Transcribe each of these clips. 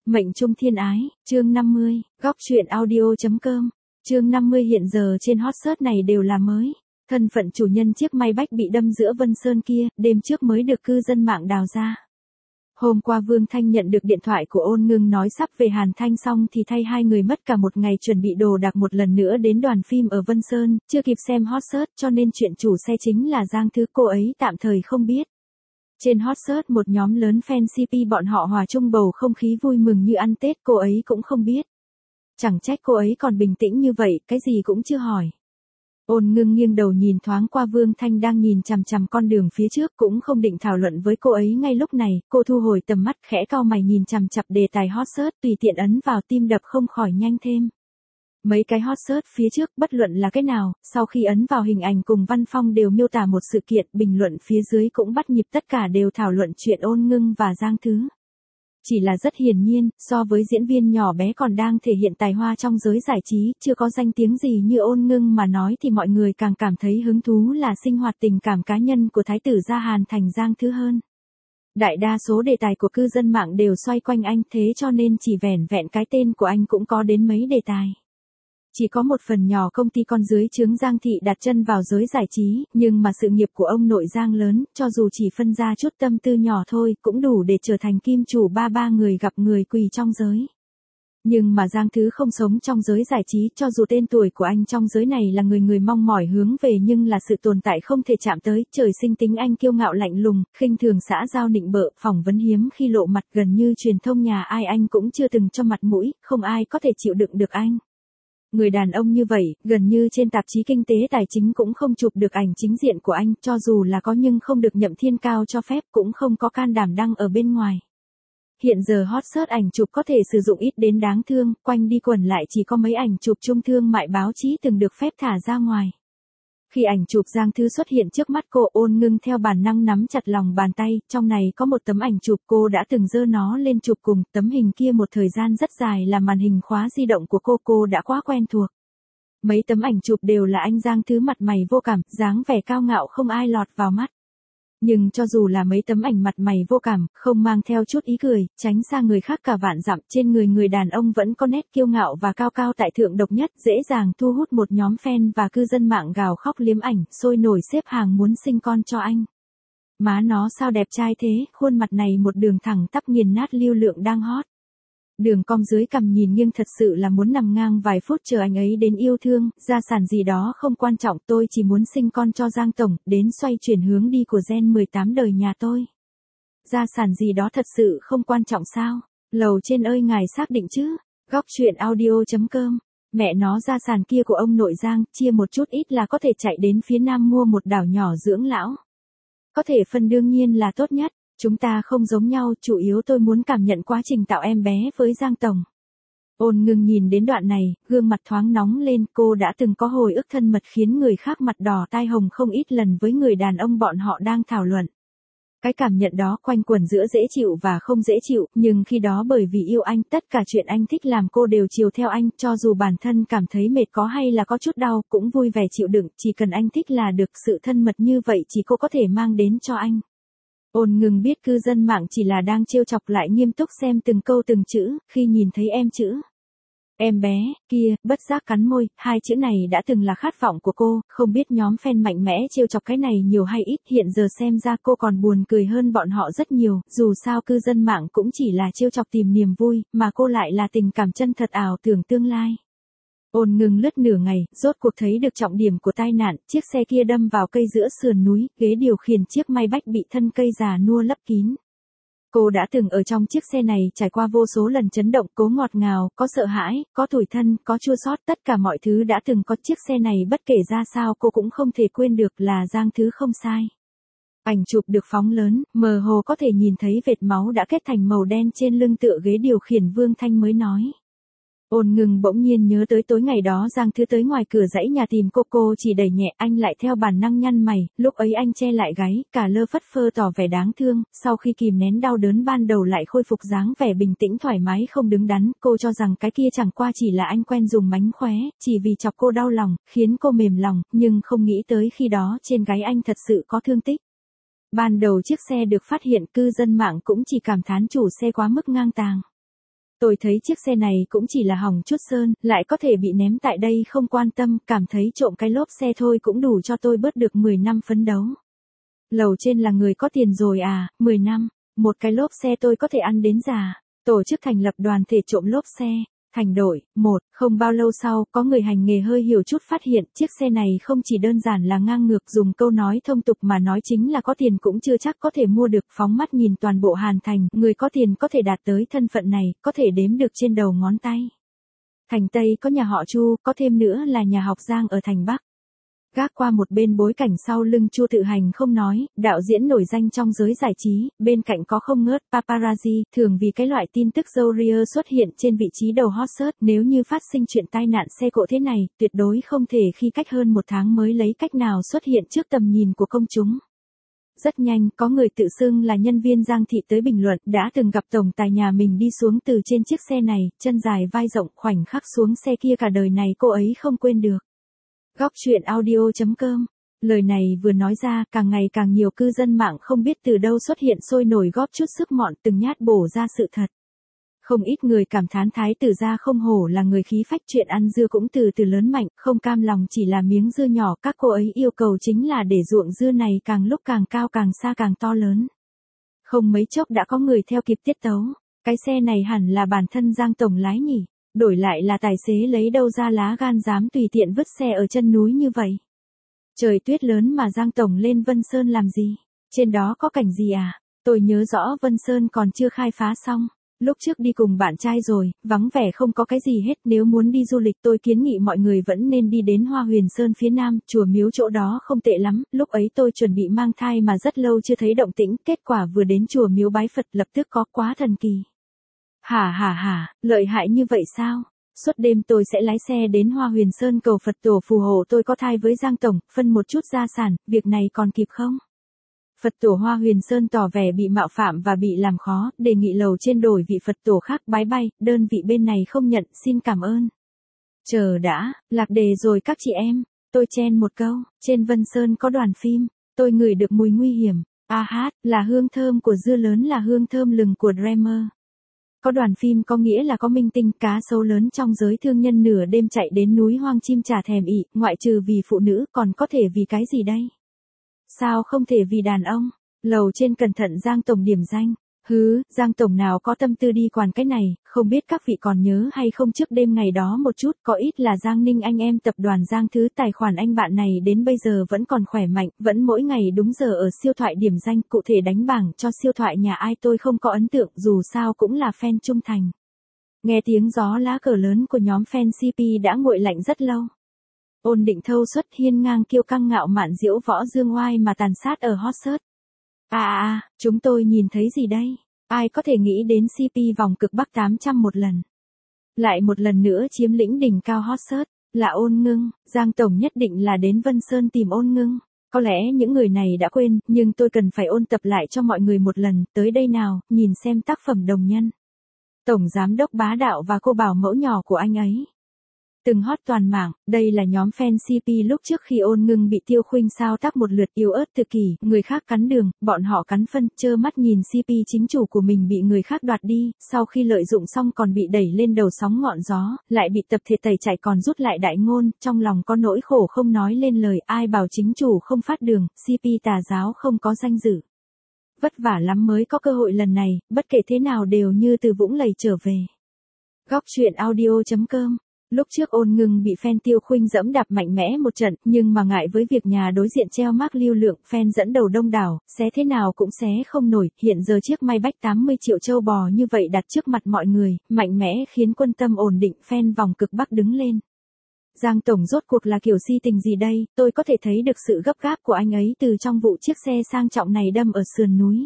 Mệnh trung thiên ái, chương 50, góc truyện audio.com. Chương 50 hiện giờ trên hot search này đều là mới. Thân phận chủ nhân chiếc may bách bị đâm giữa Vân Sơn kia, đêm trước mới được cư dân mạng đào ra. Hôm qua Vương Thanh nhận được điện thoại của Ôn Ngưng nói sắp về Hàn Thanh xong thì thay hai người mất cả một ngày chuẩn bị đồ đạc một lần nữa đến đoàn phim ở Vân Sơn, chưa kịp xem hot search cho nên chuyện chủ xe chính là Giang Thứ cô ấy tạm thời không biết. Trên hot search một nhóm lớn fan CP bọn họ hòa chung bầu không khí vui mừng như ăn Tết cô ấy cũng không biết. Chẳng trách cô ấy còn bình tĩnh như vậy, cái gì cũng chưa hỏi. Ôn Ngưng nghiêng đầu nhìn thoáng qua Vương Thanh đang nhìn chằm chằm con đường phía trước cũng không định thảo luận với cô ấy ngay lúc này, cô thu hồi tầm mắt khẽ cau mày nhìn chằm chằm đề tài hot search tùy tiện ấn vào tim đập không khỏi nhanh thêm. Mấy cái hot search phía trước bất luận là cái nào, sau khi ấn vào hình ảnh cùng văn phong đều miêu tả một sự kiện, bình luận phía dưới cũng bắt nhịp tất cả đều thảo luận chuyện Ôn Ngưng và Giang Thứ. Chỉ là rất hiển nhiên, so với diễn viên nhỏ bé còn đang thể hiện tài hoa trong giới giải trí, chưa có danh tiếng gì như Ôn Ngưng mà nói thì mọi người càng cảm thấy hứng thú là sinh hoạt tình cảm cá nhân của Thái tử gia Hàn Thành Giang Thứ hơn. Đại đa số đề tài của cư dân mạng đều xoay quanh anh thế cho nên chỉ vẻn vẹn cái tên của anh cũng có đến mấy đề tài. Chỉ có một phần nhỏ công ty con dưới trướng Giang Thị đặt chân vào giới giải trí, nhưng mà sự nghiệp của ông nội Giang lớn, cho dù chỉ phân ra chút tâm tư nhỏ thôi, cũng đủ để trở thành kim chủ ba người gặp người quỳ trong giới. Nhưng mà Giang Thứ không sống trong giới giải trí, cho dù tên tuổi của anh trong giới này là người mong mỏi hướng về nhưng là sự tồn tại không thể chạm tới, trời sinh tính anh kiêu ngạo lạnh lùng, khinh thường xã giao nịnh bợ, phỏng vấn hiếm khi lộ mặt gần như truyền thông nhà ai anh cũng chưa từng cho mặt mũi, không ai có thể chịu đựng được anh. Người đàn ông như vậy, gần như trên tạp chí kinh tế tài chính cũng không chụp được ảnh chính diện của anh, cho dù là có nhưng không được Nhậm Thiên Cao cho phép cũng không có can đảm đăng ở bên ngoài. Hiện giờ hot search ảnh chụp có thể sử dụng ít đến đáng thương, quanh đi quẩn lại chỉ có mấy ảnh chụp chung thương mại báo chí từng được phép thả ra ngoài. Khi ảnh chụp Giang Thứ xuất hiện trước mắt cô, Ôn Ngưng theo bản năng nắm chặt lòng bàn tay, trong này có một tấm ảnh chụp cô đã từng giơ nó lên chụp cùng, tấm hình kia một thời gian rất dài là màn hình khóa di động của cô đã quá quen thuộc. Mấy tấm ảnh chụp đều là anh Giang Thứ mặt mày vô cảm, dáng vẻ cao ngạo không ai lọt vào mắt. Nhưng cho dù là mấy tấm ảnh mặt mày vô cảm, không mang theo chút ý cười, tránh xa người khác cả vạn dặm, trên người đàn ông vẫn có nét kiêu ngạo và cao cao tại thượng độc nhất, dễ dàng thu hút một nhóm fan và cư dân mạng gào khóc liếm ảnh, sôi nổi xếp hàng muốn sinh con cho anh. Má nó sao đẹp trai thế, khuôn mặt này một đường thẳng tắp nghiền nát lưu lượng đang hot. Đường cong dưới cằm nhìn nghiêng thật sự là muốn nằm ngang vài phút chờ anh ấy đến yêu thương, gia sản gì đó không quan trọng, tôi chỉ muốn sinh con cho Giang Tổng, đến xoay chuyển hướng đi của gen 18 đời nhà tôi. Gia sản gì đó thật sự không quan trọng sao? Lầu trên ơi ngài xác định chứ? Góc truyện audio.com. Mẹ nó gia sản kia của ông nội Giang, chia một chút ít là có thể chạy đến phía nam mua một đảo nhỏ dưỡng lão. Có thể phân đương nhiên là tốt nhất. Chúng ta không giống nhau, chủ yếu tôi muốn cảm nhận quá trình tạo em bé với Giang Tổng. Ôn Ngưng nhìn đến đoạn này, gương mặt thoáng nóng lên, cô đã từng có hồi ức thân mật khiến người khác mặt đỏ tai hồng không ít lần với người đàn ông bọn họ đang thảo luận. Cái cảm nhận đó quanh quẩn giữa dễ chịu và không dễ chịu, nhưng khi đó bởi vì yêu anh, tất cả chuyện anh thích làm cô đều chiều theo anh, cho dù bản thân cảm thấy mệt có hay là có chút đau, cũng vui vẻ chịu đựng, chỉ cần anh thích là được, sự thân mật như vậy chỉ cô có thể mang đến cho anh. Ôn Ngưng biết cư dân mạng chỉ là đang trêu chọc lại nghiêm túc xem từng câu từng chữ, khi nhìn thấy em chữ em bé kia, bất giác cắn môi, hai chữ này đã từng là khát vọng của cô, không biết nhóm fan mạnh mẽ trêu chọc cái này nhiều hay ít, hiện giờ xem ra cô còn buồn cười hơn bọn họ rất nhiều, dù sao cư dân mạng cũng chỉ là trêu chọc tìm niềm vui, mà cô lại là tình cảm chân thật ảo tưởng tương lai. Ôn Ngưng lướt nửa ngày, rốt cuộc thấy được trọng điểm của tai nạn, chiếc xe kia đâm vào cây giữa sườn núi, ghế điều khiển chiếc may bách bị thân cây già nua lấp kín. Cô đã từng ở trong chiếc xe này trải qua vô số lần chấn động, cố ngọt ngào, có sợ hãi, có tủi thân, có chua xót, tất cả mọi thứ đã từng có chiếc xe này bất kể ra sao cô cũng không thể quên được là Giang Thứ không sai. Ảnh chụp được phóng lớn, mơ hồ có thể nhìn thấy vệt máu đã kết thành màu đen trên lưng tựa ghế điều khiển, Vương Thanh mới nói. Ôn Ngưng bỗng nhiên nhớ tới tối ngày đó Giang Thứ tới ngoài cửa dãy nhà tìm cô chỉ đẩy nhẹ, anh lại theo bản năng nhăn mày, lúc ấy anh che lại gáy, cả lơ phất phơ tỏ vẻ đáng thương, sau khi kìm nén đau đớn ban đầu lại khôi phục dáng vẻ bình tĩnh thoải mái không đứng đắn, cô cho rằng cái kia chẳng qua chỉ là anh quen dùng mánh khóe, chỉ vì chọc cô đau lòng, khiến cô mềm lòng, nhưng không nghĩ tới khi đó trên gáy anh thật sự có thương tích. Ban đầu chiếc xe được phát hiện, cư dân mạng cũng chỉ cảm thán chủ xe quá mức ngang tàng. Tôi thấy chiếc xe này cũng chỉ là hỏng chút sơn, lại có thể bị ném tại đây không quan tâm, cảm thấy trộm cái lốp xe thôi cũng đủ cho tôi bớt được 10 năm phấn đấu. Lầu trên là người có tiền rồi à, 10 năm, một cái lốp xe tôi có thể ăn đến già. Tổ chức thành lập đoàn thể trộm lốp xe, thành đội, không bao lâu sau, có người hành nghề hơi hiểu chút phát hiện chiếc xe này không chỉ đơn giản là ngang ngược, dùng câu nói thông tục mà nói chính là có tiền cũng chưa chắc có thể mua được. Phóng mắt nhìn toàn bộ Hàn Thành, người có tiền có thể đạt tới thân phận này, có thể đếm được trên đầu ngón tay. Thành Tây có nhà họ Chu, có thêm nữa là nhà học Giang ở thành Bắc. Gác qua một bên bối cảnh sau lưng Chu Tự Hành không nói, đạo diễn nổi danh trong giới giải trí, bên cạnh có không ngớt paparazzi, thường vì cái loại tin tức dâu ria xuất hiện trên vị trí đầu hot search. Nếu như phát sinh chuyện tai nạn xe cộ thế này, tuyệt đối không thể khi cách hơn một tháng mới lấy cách nào xuất hiện trước tầm nhìn của công chúng. Rất nhanh, có người tự xưng là nhân viên Giang Thị tới bình luận, đã từng gặp tổng tài nhà mình đi xuống từ trên chiếc xe này, chân dài vai rộng, khoảnh khắc xuống xe kia cả đời này cô ấy không quên được. Góc truyện audio.com. Lời này vừa nói ra, càng ngày càng nhiều cư dân mạng không biết từ đâu xuất hiện sôi nổi góp chút sức mọn từng nhát bổ ra sự thật. Không ít người cảm thán Thái tử gia không hổ là người khí phách, chuyện ăn dưa cũng từ từ lớn mạnh, không cam lòng chỉ là miếng dưa nhỏ, các cô ấy yêu cầu chính là để ruộng dưa này càng lúc càng cao, càng xa càng to lớn. Không mấy chốc đã có người theo kịp tiết tấu, cái xe này hẳn là bản thân Giang tổng lái nhỉ, đổi lại là tài xế lấy đâu ra lá gan dám tùy tiện vứt xe ở chân núi như vậy. Trời tuyết lớn mà Giang tổng lên Vân Sơn làm gì? Trên đó có cảnh gì à? Tôi nhớ rõ Vân Sơn còn chưa khai phá xong. Lúc trước đi cùng bạn trai rồi, vắng vẻ không có cái gì hết. Nếu muốn đi du lịch tôi kiến nghị mọi người vẫn nên đi đến Hoa Huyền Sơn phía nam, chùa miếu chỗ đó không tệ lắm. Lúc ấy tôi chuẩn bị mang thai mà rất lâu chưa thấy động tĩnh, kết quả vừa đến chùa miếu bái Phật lập tức có, quá thần kỳ. Hả, lợi hại như vậy sao? Suốt đêm tôi sẽ lái xe đến Hoa Huyền Sơn cầu Phật tổ phù hộ tôi có thai với Giang tổng, phân một chút gia sản, việc này còn kịp không? Phật tổ Hoa Huyền Sơn tỏ vẻ bị mạo phạm và bị làm khó, đề nghị lầu trên đổi vị Phật tổ khác, bái bay, đơn vị bên này không nhận, xin cảm ơn. Chờ đã, lạc đề rồi các chị em, tôi chen một câu, trên Vân Sơn có đoàn phim, tôi ngửi được mùi nguy hiểm, là hương thơm của dưa lớn, là hương thơm lừng của Dreamer. Có đoàn phim có nghĩa là có minh tinh, cá sấu lớn trong giới thương nhân nửa đêm chạy đến núi hoang chim chả thèm ị, ngoại trừ vì phụ nữ, còn có thể vì cái gì đây? Sao không thể vì đàn ông? Lầu trên cẩn thận Giang tổng điểm danh. Giang tổng nào có tâm tư đi quản cái này, không biết các vị còn nhớ hay không, trước đêm ngày đó một chút, có ít là Giang Ninh anh em tập đoàn Giang Thứ, tài khoản anh bạn này đến bây giờ vẫn còn khỏe mạnh, vẫn mỗi ngày đúng giờ ở siêu thoại điểm danh, cụ thể đánh bảng cho siêu thoại nhà ai tôi không có ấn tượng, dù sao cũng là fan trung thành. Nghe tiếng gió lá cờ lớn của nhóm fan CP đã nguội lạnh rất lâu. Ôn Định thâu xuất, hiên ngang kiêu căng ngạo mạn diễu võ dương oai mà tàn sát ở hot search. Chúng tôi nhìn thấy gì đây? Ai có thể nghĩ đến CP vòng cực Bắc 800 một lần? Lại một lần nữa chiếm lĩnh đỉnh cao hot search, là Ôn Ngưng. Giang tổng nhất định là đến Vân Sơn tìm Ôn Ngưng. Có lẽ những người này đã quên, nhưng tôi cần phải ôn tập lại cho mọi người một lần, tới đây nào, nhìn xem tác phẩm đồng nhân. Tổng giám đốc bá đạo và cô bảo mẫu nhỏ của anh ấy. Từng hot toàn mạng, đây là nhóm fan CP lúc trước khi Ôn Ngưng bị Tiêu Khuynh sao tác một lượt yếu ớt tự kỷ, người khác cắn đường, bọn họ cắn phân, trơ mắt nhìn CP chính chủ của mình bị người khác đoạt đi, sau khi lợi dụng xong còn bị đẩy lên đầu sóng ngọn gió, lại bị tập thể tẩy chạy còn rút lại đại ngôn, trong lòng có nỗi khổ không nói lên lời, ai bảo chính chủ không phát đường, CP tà giáo không có danh dự. Vất vả lắm mới có cơ hội lần này, bất kể thế nào đều như từ vũng lầy trở về. Góc truyện audio.com. Lúc trước Ôn Ngưng bị fan Tiêu Khuynh dẫm đạp mạnh mẽ một trận, nhưng mà ngại với việc nhà đối diện treo mác lưu lượng, fan dẫn đầu đông đảo, xé thế nào cũng xé không nổi, hiện giờ chiếc Maybach 80 triệu châu bò như vậy đặt trước mặt mọi người, mạnh mẽ khiến quân tâm ổn định fan vòng cực Bắc đứng lên. Giang tổng rốt cuộc là kiểu si tình gì đây, tôi có thể thấy được sự gấp gáp của anh ấy từ trong vụ chiếc xe sang trọng này đâm ở sườn núi.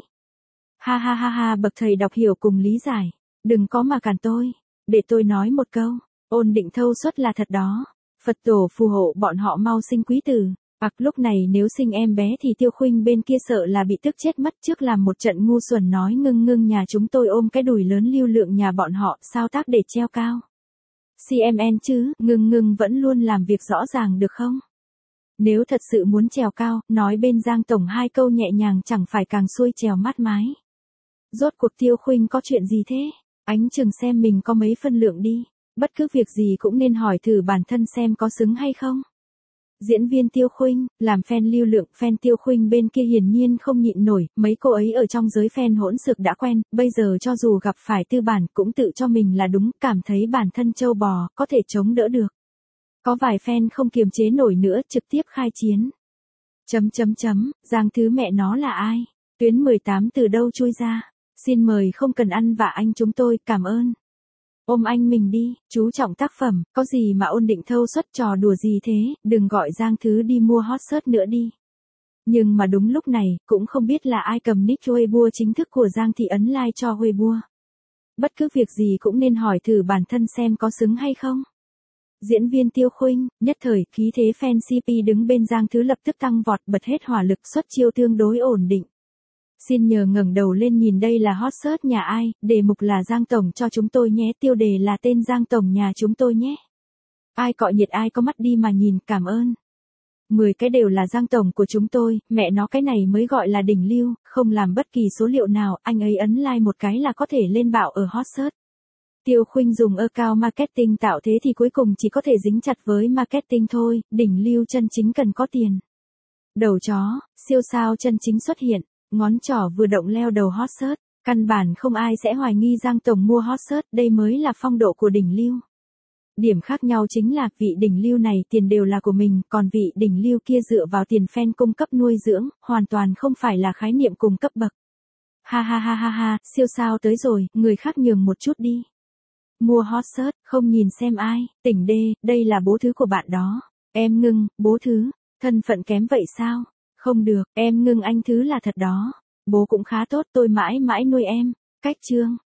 Ha, bậc thầy đọc hiểu cùng lý giải, đừng có mà cản tôi, để tôi nói một câu. Ôn Định thâu suất là thật đó. Phật tổ phù hộ bọn họ mau sinh quý tử. Lúc này nếu sinh em bé thì Tiêu Khuynh bên kia sợ là bị tức chết mất, trước làm một trận ngu xuẩn nói Ngưng nhà chúng tôi ôm cái đùi lớn lưu lượng nhà bọn họ, sao tác để treo cao. CMN chứ, Ngưng vẫn luôn làm việc rõ ràng được không? Nếu thật sự muốn trèo cao, nói bên Giang tổng 2 câu nhẹ nhàng chẳng phải càng xuôi trèo mát mái. Rốt cuộc Tiêu Khuynh có chuyện gì thế? Ánh chừng xem mình có mấy phân lượng đi. Bất cứ việc gì cũng nên hỏi thử bản thân xem có xứng hay không. Diễn viên Tiêu Khuynh, làm fan lưu lượng, fan Tiêu Khuynh bên kia hiển nhiên không nhịn nổi, mấy cô ấy ở trong giới fan hỗn xược đã quen, bây giờ cho dù gặp phải tư bản cũng tự cho mình là đúng, cảm thấy bản thân trâu bò, có thể chống đỡ được. Có vài fan không kiềm chế nổi nữa, trực tiếp khai chiến. Giang Thứ mẹ nó là ai? Tuyến 18 từ đâu chui ra? Xin mời không cần ăn vạ anh chúng tôi, cảm ơn. Ôm anh mình đi, chú trọng tác phẩm, có gì mà ôn định thâu suất trò đùa gì thế, đừng gọi Giang Thứ đi mua hot search nữa đi. Nhưng mà đúng lúc này, cũng không biết là ai cầm nick Weibo chính thức của Giang Thị ấn like cho Weibo. Bất cứ việc gì cũng nên hỏi thử bản thân xem có xứng hay không. Diễn viên Tiêu Khuynh, nhất thời, khí thế fan CP đứng bên Giang Thứ lập tức tăng vọt, bật hết hỏa lực, xuất chiêu tương đối ổn định. Xin nhờ ngẩng đầu lên nhìn đây là hot search nhà ai, đề mục là Giang Tổng cho chúng tôi nhé, tiêu đề là tên Giang Tổng nhà chúng tôi nhé. Ai cọ nhiệt ai có mắt đi mà nhìn, cảm ơn. 10 cái đều là Giang Tổng của chúng tôi, mẹ nó cái này mới gọi là đỉnh lưu, không làm bất kỳ số liệu nào, anh ấy ấn like một cái là có thể lên bạo ở hot search. Tiêu Khuynh dùng account marketing tạo thế thì cuối cùng chỉ có thể dính chặt với marketing thôi, đỉnh lưu chân chính cần có tiền. Đầu chó, siêu sao chân chính xuất hiện, ngón trỏ vừa động leo đầu hot search, căn bản không ai sẽ hoài nghi Giang Tổng mua hot search, đây mới là phong độ của đỉnh lưu. Điểm khác nhau chính là vị đỉnh lưu này tiền đều là của mình, còn vị đỉnh lưu kia dựa vào tiền fan cung cấp nuôi dưỡng, hoàn toàn không phải là khái niệm cùng cấp bậc. Ha ha ha ha ha, siêu sao tới rồi, người khác nhường một chút đi. Mua hot search, không nhìn xem ai, tỉnh đê, đây là bố Thứ của bạn đó. Em ngưng, bố Thứ, thân phận kém vậy sao? Không được, em ngưng anh Thứ là thật đó. Bố cũng khá tốt, tôi mãi mãi nuôi em. Cách chương.